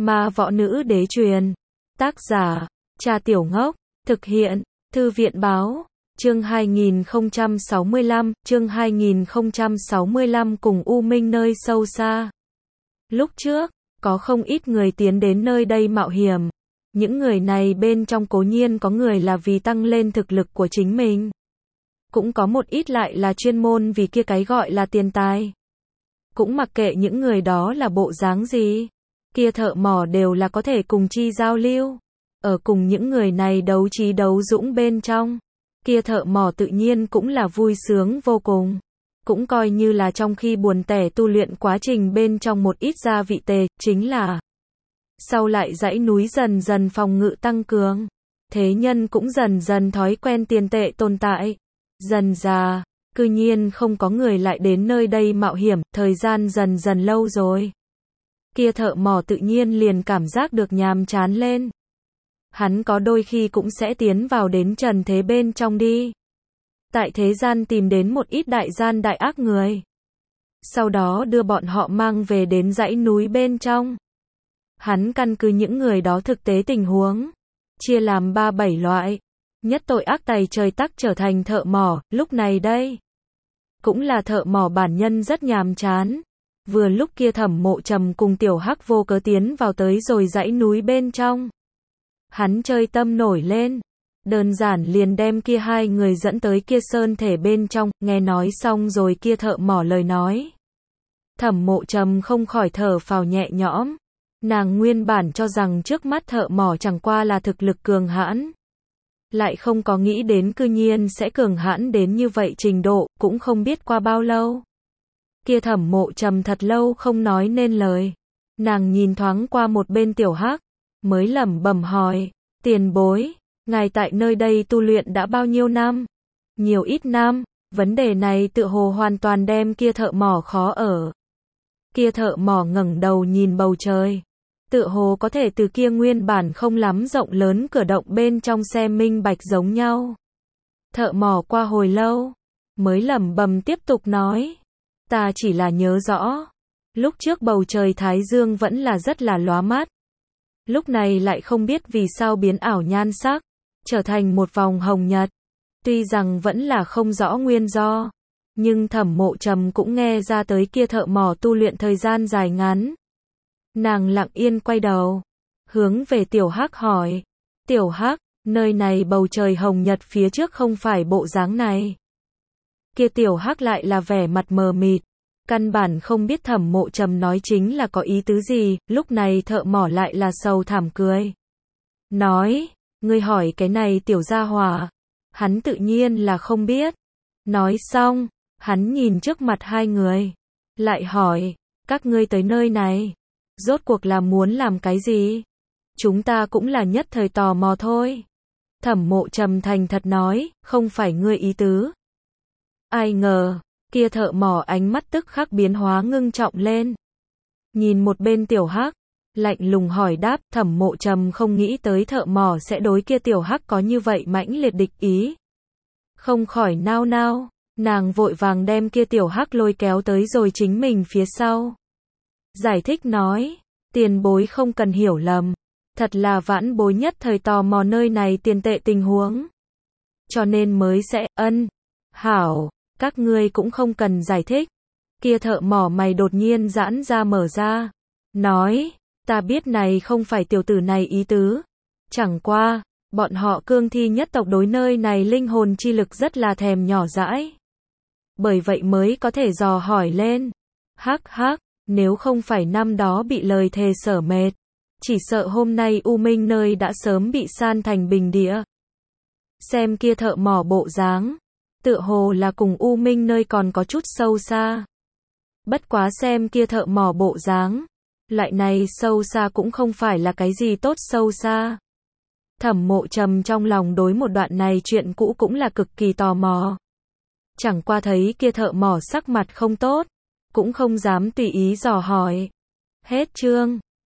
Ma Võ Nữ Đế truyền. Tác giả, Cha Tiểu Ngốc. Thực hiện, Thư viện báo. Chương 2065, chương 2065 cùng U Minh nơi sâu xa. Lúc trước, có không ít người tiến đến nơi đây mạo hiểm. Những người này bên trong cố nhiên có người là vì tăng lên thực lực của chính mình. Cũng có một ít lại là chuyên môn vì kia cái gọi là tiền tài. Cũng mặc kệ những người đó là bộ dáng gì. Kia thợ mỏ đều là có thể cùng chi giao lưu. Ở cùng những người này đấu trí đấu dũng bên trong. Kia thợ mỏ tự nhiên cũng là vui sướng vô cùng. Cũng coi như là trong khi buồn tẻ tu luyện quá trình bên trong một ít gia vị tề, chính là sau lại dãy núi dần dần phòng ngự tăng cường. Thế nhân cũng dần dần thói quen tiền tệ tồn tại. Dần già, cư nhiên không có người lại đến nơi đây mạo hiểm, thời gian dần dần lâu rồi. Kia thợ mỏ tự nhiên liền cảm giác được nhàm chán lên. Hắn có đôi khi cũng sẽ tiến vào đến trần thế bên trong đi. Tại thế gian tìm đến một ít đại gian đại ác người. Sau đó đưa bọn họ mang về đến dãy núi bên trong. Hắn căn cứ những người đó thực tế tình huống. Chia làm 3-7 loại. Nhất tội ác tày trời tắc trở thành thợ mỏ, lúc này đây. Cũng là thợ mỏ bản nhân rất nhàm chán. Vừa lúc kia Thẩm Mộ Trầm cùng Tiểu Hắc vô cớ tiến vào tới rồi dãy núi bên trong. Hắn chơi tâm nổi lên. Đơn giản liền đem kia hai người dẫn tới kia sơn thể bên trong, nghe nói xong rồi kia thợ mỏ lời nói. Thẩm Mộ Trầm không khỏi thở phào nhẹ nhõm. Nàng nguyên bản cho rằng trước mắt thợ mỏ chẳng qua là thực lực cường hãn. Lại không có nghĩ đến cư nhiên sẽ cường hãn đến như vậy trình độ, cũng không biết qua bao lâu. Kia Thẩm Mộ Trầm thật lâu không nói nên lời. Nàng nhìn thoáng qua một bên Tiểu Hắc, mới lẩm bẩm hỏi, tiền bối, ngài tại nơi đây tu luyện đã bao nhiêu năm? Nhiều ít năm, vấn đề này tựa hồ hoàn toàn đem kia thợ mỏ khó ở. Kia thợ mỏ ngẩng đầu nhìn bầu trời. Tựa hồ có thể từ kia nguyên bản không lắm rộng lớn cửa động bên trong xem minh bạch giống nhau. Thợ mỏ qua hồi lâu, mới lẩm bẩm tiếp tục nói. Ta chỉ là nhớ rõ. Lúc trước bầu trời Thái Dương vẫn là rất là lóa mắt. Lúc này lại không biết vì sao biến ảo nhan sắc, trở thành một vòng hồng nhật. Tuy rằng vẫn là không rõ nguyên do, nhưng Thẩm Mộ Trầm cũng nghe ra tới kia thợ mỏ tu luyện thời gian dài ngắn. Nàng lặng yên quay đầu, hướng về Tiểu Hắc hỏi. Tiểu Hắc, nơi này bầu trời hồng nhật phía trước không phải bộ dáng này. Kia Tiểu Hắc lại là vẻ mặt mờ mịt. Căn bản không biết Thẩm Mộ Trầm nói chính là có ý tứ gì, lúc này thợ mỏ lại là sầu thảm cười. Nói, ngươi hỏi cái này tiểu gia hỏa. Hắn tự nhiên là không biết. Nói xong, hắn nhìn trước mặt hai người. Lại hỏi, các ngươi tới nơi này. Rốt cuộc là muốn làm cái gì? Chúng ta cũng là nhất thời tò mò thôi. Thẩm Mộ Trầm thành thật nói, không phải ngươi ý tứ. Ai ngờ, kia thợ mỏ ánh mắt tức khắc biến hóa ngưng trọng lên. Nhìn một bên Tiểu Hắc, lạnh lùng hỏi đáp. Thẩm Mộ Trầm không nghĩ tới thợ mỏ sẽ đối kia Tiểu Hắc có như vậy mãnh liệt địch ý. Không khỏi nao nao, nàng vội vàng đem kia Tiểu Hắc lôi kéo tới rồi chính mình phía sau. Giải thích nói, tiền bối không cần hiểu lầm. Thật là vãn bối nhất thời tò mò nơi này tiền tệ tình huống. Cho nên mới sẽ, hảo. Các ngươi cũng không cần giải thích. Kia thợ mỏ mày đột nhiên giãn ra mở ra. Nói, ta biết này không phải tiểu tử này ý tứ. Chẳng qua, bọn họ cương thi nhất tộc đối nơi này linh hồn chi lực rất là thèm nhỏ dãi. Bởi vậy mới có thể dò hỏi lên. Hắc hắc, nếu không phải năm đó bị lời thề sở mệt. Chỉ sợ hôm nay U Minh nơi đã sớm bị san thành bình địa. Xem kia thợ mỏ bộ dáng. Tựa hồ là cùng U Minh nơi còn có chút sâu xa. Bất quá xem kia thợ mỏ bộ dáng. Loại này sâu xa cũng không phải là cái gì tốt sâu xa. Thẩm Mộ Trầm trong lòng đối một đoạn này chuyện cũ cũng là cực kỳ tò mò. Chẳng qua thấy kia thợ mỏ sắc mặt không tốt. Cũng không dám tùy ý dò hỏi. Hết chương.